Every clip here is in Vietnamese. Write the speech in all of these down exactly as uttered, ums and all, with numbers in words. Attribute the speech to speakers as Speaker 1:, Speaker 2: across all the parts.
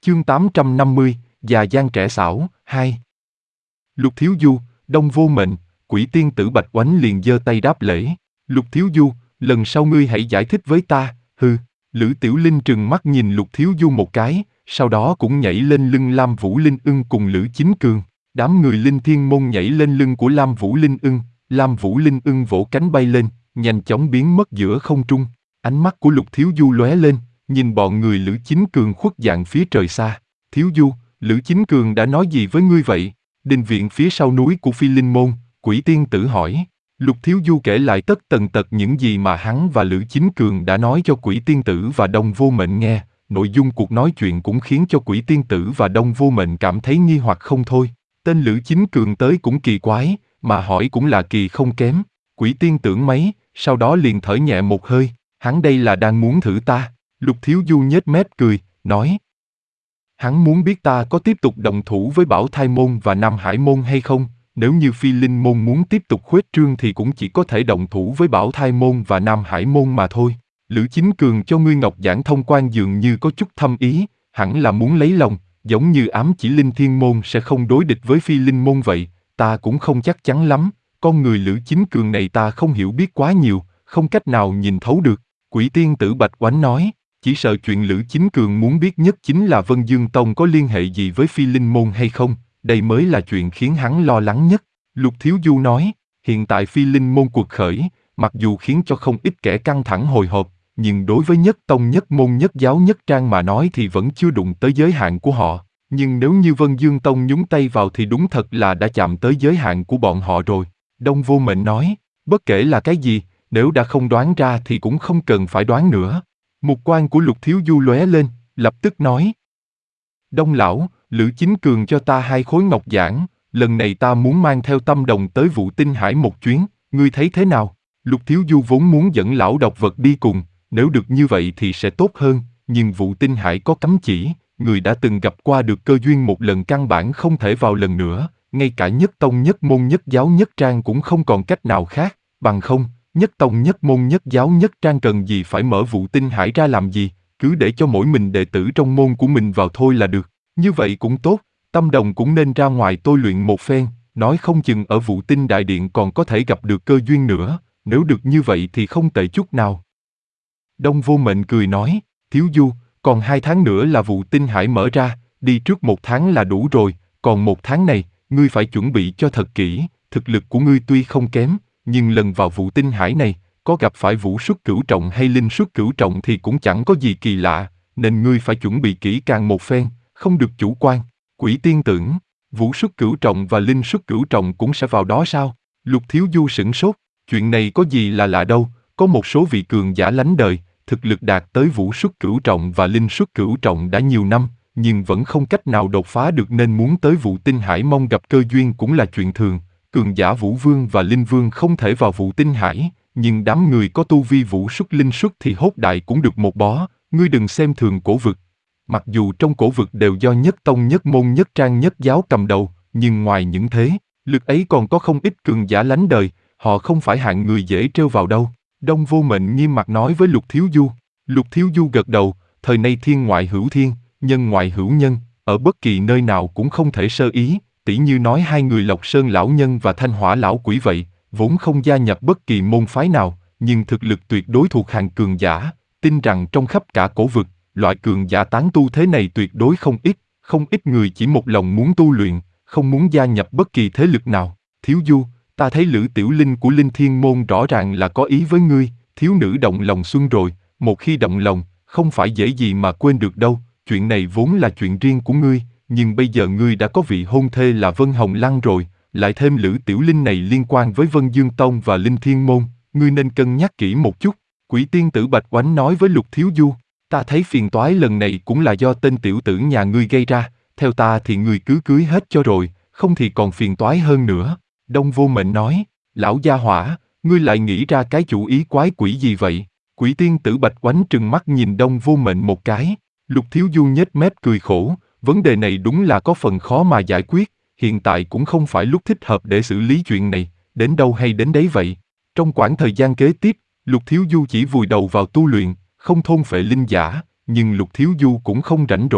Speaker 1: Chương tám trăm năm mươi, già gian trẻ xảo, hai. Lục Thiếu Du, Đông Vô Mệnh, Quỷ Tiên Tử Bạch Oánh liền giơ tay đáp lễ. Lục Thiếu Du, lần sau ngươi hãy giải thích với ta, hừ. Lữ Tiểu Linh trừng mắt nhìn Lục Thiếu Du một cái, sau đó cũng nhảy lên lưng Lam Vũ Linh Ưng cùng Lữ Chính Cường. Đám người Linh Thiên Môn nhảy lên lưng của Lam Vũ Linh Ưng, Lam Vũ Linh Ưng vỗ cánh bay lên, nhanh chóng biến mất giữa không trung. Ánh mắt của Lục Thiếu Du lóe lên, nhìn bọn người Lữ Chính Cường khuất dạng phía trời xa. Thiếu Du, Lữ Chính Cường đã nói gì với ngươi vậy? Đình viện phía sau núi của Phi Linh Môn, Quỷ Tiên Tử hỏi. Lục Thiếu Du kể lại tất tần tật những gì mà hắn và Lữ Chính Cường đã nói cho Quỷ Tiên Tử và Đông Vô Mệnh nghe. Nội dung cuộc nói chuyện cũng khiến cho Quỷ Tiên Tử và Đông Vô Mệnh cảm thấy nghi hoặc không thôi. Tên Lữ Chính Cường tới cũng kỳ quái, mà hỏi cũng là kỳ không kém. Quỷ Tiên tưởng mấy, sau đó liền thở nhẹ một hơi. Hắn đây là đang muốn thử ta. Lục Thiếu Du nhếch mép cười, nói. Hắn muốn biết ta có tiếp tục động thủ với Bảo Thai Môn và Nam Hải Môn hay không. Nếu như Phi Linh Môn muốn tiếp tục khuếch trương thì cũng chỉ có thể động thủ với Bảo Thai Môn và Nam Hải Môn mà thôi. Lữ Chính Cường cho ngươi ngọc giản thông quan dường như có chút thâm ý, hẳn là muốn lấy lòng, giống như ám chỉ Linh Thiên Môn sẽ không đối địch với Phi Linh Môn vậy. Ta cũng không chắc chắn lắm, con người Lữ Chính Cường này ta không hiểu biết quá nhiều, không cách nào nhìn thấu được. Quỷ Tiên Tử Bạch Oánh nói, chỉ sợ chuyện Lữ Chính Cường muốn biết nhất chính là Vân Dương Tông có liên hệ gì với Phi Linh Môn hay không, đây mới là chuyện khiến hắn lo lắng nhất. Lục Thiếu Du nói, hiện tại Phi Linh Môn cuộc khởi, mặc dù khiến cho không ít kẻ căng thẳng hồi hộp, nhưng đối với nhất tông nhất môn nhất giáo nhất trang mà nói thì vẫn chưa đụng tới giới hạn của họ. Nhưng nếu như Vân Dương Tông nhúng tay vào thì đúng thật là đã chạm tới giới hạn của bọn họ rồi. Đông Vô Mệnh nói, bất kể là cái gì, nếu đã không đoán ra thì cũng không cần phải đoán nữa. Mục quan của Lục Thiếu Du lóe lên, lập tức nói. Đông lão, Lữ Chính Cường cho ta hai khối ngọc giản, lần này ta muốn mang theo Tâm Đồng tới Vụ Tinh Hải một chuyến, ngươi thấy thế nào? Lục Thiếu Du vốn muốn dẫn lão độc vật đi cùng, nếu được như vậy thì sẽ tốt hơn, nhưng Vụ Tinh Hải có cấm chỉ, người đã từng gặp qua được cơ duyên một lần căn bản không thể vào lần nữa, ngay cả nhất tông nhất môn nhất giáo nhất trang cũng không còn cách nào khác, bằng không, nhất tông nhất môn nhất giáo nhất trang cần gì phải mở Vụ Tinh Hải ra làm gì, cứ để cho mỗi mình đệ tử trong môn của mình vào thôi là được, như vậy cũng tốt, Tâm Đồng cũng nên ra ngoài tôi luyện một phen, nói không chừng ở Vụ Tinh Đại Điện còn có thể gặp được cơ duyên nữa, nếu được như vậy thì không tệ chút nào. Đông Vô Mệnh cười nói, Thiếu Du, còn hai tháng nữa là Vụ Tinh Hải mở ra, đi trước một tháng là đủ rồi, còn một tháng này, ngươi phải chuẩn bị cho thật kỹ, thực lực của ngươi tuy không kém, nhưng lần vào Vụ Tinh Hải này, có gặp phải Vũ Xuất Cửu Trọng hay Linh Xuất Cửu Trọng thì cũng chẳng có gì kỳ lạ, nên ngươi phải chuẩn bị kỹ càng một phen, không được chủ quan. Quỷ Tiên tưởng, Vũ Xuất Cửu Trọng và Linh Xuất Cửu Trọng cũng sẽ vào đó sao? Lục Thiếu Du sửng sốt, chuyện này có gì là lạ đâu, có một số vị cường giả lánh đời, thực lực đạt tới Vũ Xuất Cửu Trọng và Linh Xuất Cửu Trọng đã nhiều năm, nhưng vẫn không cách nào đột phá được nên muốn tới Vụ Tinh Hải mong gặp cơ duyên cũng là chuyện thường. Cường giả Vũ Vương và Linh Vương không thể vào Vụ Tinh Hải, nhưng đám người có tu vi Vũ Xuất Linh Xuất thì hốt đại cũng được một bó, ngươi đừng xem thường cổ vực. Mặc dù trong cổ vực đều do nhất tông nhất môn nhất trang nhất giáo cầm đầu, nhưng ngoài những thế, lực ấy còn có không ít cường giả lánh đời, họ không phải hạng người dễ trêu vào đâu. Đông Vô Mệnh nghiêm mặt nói với Lục Thiếu Du. Lục Thiếu Du gật đầu, thời nay thiên ngoại hữu thiên, nhân ngoại hữu nhân, ở bất kỳ nơi nào cũng không thể sơ ý, tỉ như nói hai người Lộc Sơn lão nhân và Thanh Hỏa lão quỷ vậy, vốn không gia nhập bất kỳ môn phái nào, nhưng thực lực tuyệt đối thuộc hàng cường giả, tin rằng trong khắp cả cổ vực, loại cường giả tán tu thế này tuyệt đối không ít, không ít người chỉ một lòng muốn tu luyện, không muốn gia nhập bất kỳ thế lực nào. Thiếu Du, ta thấy Lữ Tiểu Linh của Linh Thiên Môn rõ ràng là có ý với ngươi, thiếu nữ động lòng xuân rồi, một khi động lòng, không phải dễ gì mà quên được đâu, chuyện này vốn là chuyện riêng của ngươi, nhưng bây giờ ngươi đã có vị hôn thê là Vân Hồng Lăng rồi, lại thêm Lữ Tiểu Linh này liên quan với Vân Dương Tông và Linh Thiên Môn, ngươi nên cân nhắc kỹ một chút. Quỷ Tiên Tử Bạch Oánh nói với Lục Thiếu Du, ta thấy phiền toái lần này cũng là do tên tiểu tử nhà ngươi gây ra, theo ta thì ngươi cứ cưới hết cho rồi, không thì còn phiền toái hơn nữa. Đông Vô Mệnh nói, lão gia hỏa, ngươi lại nghĩ ra cái chủ ý quái quỷ gì vậy? Quỷ Tiên Tử Bạch Oánh trừng mắt nhìn Đông Vô Mệnh một cái, Lục Thiếu Du nhếch mép cười khổ, vấn đề này đúng là có phần khó mà giải quyết, hiện tại cũng không phải lúc thích hợp để xử lý chuyện này, đến đâu hay đến đấy vậy. Trong quãng thời gian kế tiếp, Lục Thiếu Du chỉ vùi đầu vào tu luyện, không thôn phệ linh giả, nhưng Lục Thiếu Du cũng không rảnh rỗi,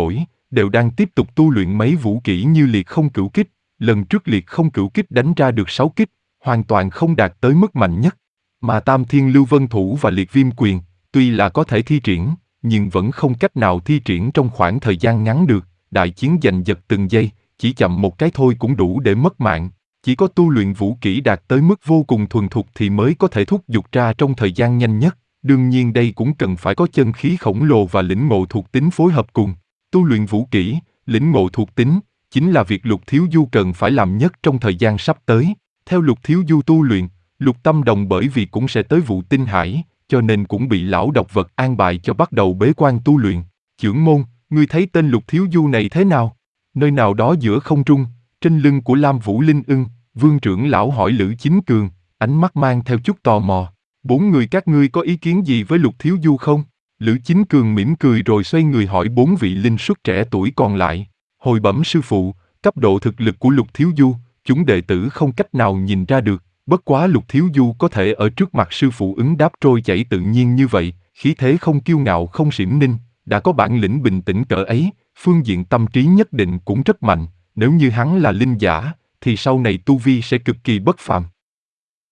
Speaker 1: đều đang tiếp tục tu luyện mấy vũ kỹ như liệt không cửu kích. Lần trước liệt không cửu kích đánh ra được sáu kích, hoàn toàn không đạt tới mức mạnh nhất. Mà Tam Thiên Lưu Vân Thủ và liệt viêm quyền, tuy là có thể thi triển, nhưng vẫn không cách nào thi triển trong khoảng thời gian ngắn được. Đại chiến giành giật từng giây, chỉ chậm một cái thôi cũng đủ để mất mạng. Chỉ có tu luyện vũ kỹ đạt tới mức vô cùng thuần thục thì mới có thể thúc giục ra trong thời gian nhanh nhất. Đương nhiên đây cũng cần phải có chân khí khổng lồ và lĩnh ngộ thuộc tính phối hợp cùng. Tu luyện vũ kỹ, lĩnh ngộ thuộc tính, chính là việc Lục Thiếu Du cần phải làm nhất trong thời gian sắp tới. Theo Lục Thiếu Du tu luyện, Lục Tâm Đồng bởi vì cũng sẽ tới vụ tinh hải, cho nên cũng bị lão độc vật an bài cho bắt đầu bế quan tu luyện. Chưởng môn, ngươi thấy tên Lục Thiếu Du này thế nào? Nơi nào đó giữa không trung, trên lưng của Lam Vũ Linh Ưng, Vương trưởng lão hỏi Lữ Chính Cường, ánh mắt mang theo chút tò mò. Bốn người các ngươi có ý kiến gì với Lục Thiếu Du không? Lữ Chính Cường mỉm cười rồi xoay người hỏi bốn vị linh xuất trẻ tuổi còn lại. Hồi bẩm sư phụ, cấp độ thực lực của Lục Thiếu Du, chúng đệ tử không cách nào nhìn ra được. Bất quá Lục Thiếu Du có thể ở trước mặt sư phụ ứng đáp trôi chảy tự nhiên như vậy, khí thế không kiêu ngạo không xỉm ninh, đã có bản lĩnh bình tĩnh cỡ ấy, phương diện tâm trí nhất định cũng rất mạnh. Nếu như hắn là linh giả, thì sau này tu vi sẽ cực kỳ bất phàm.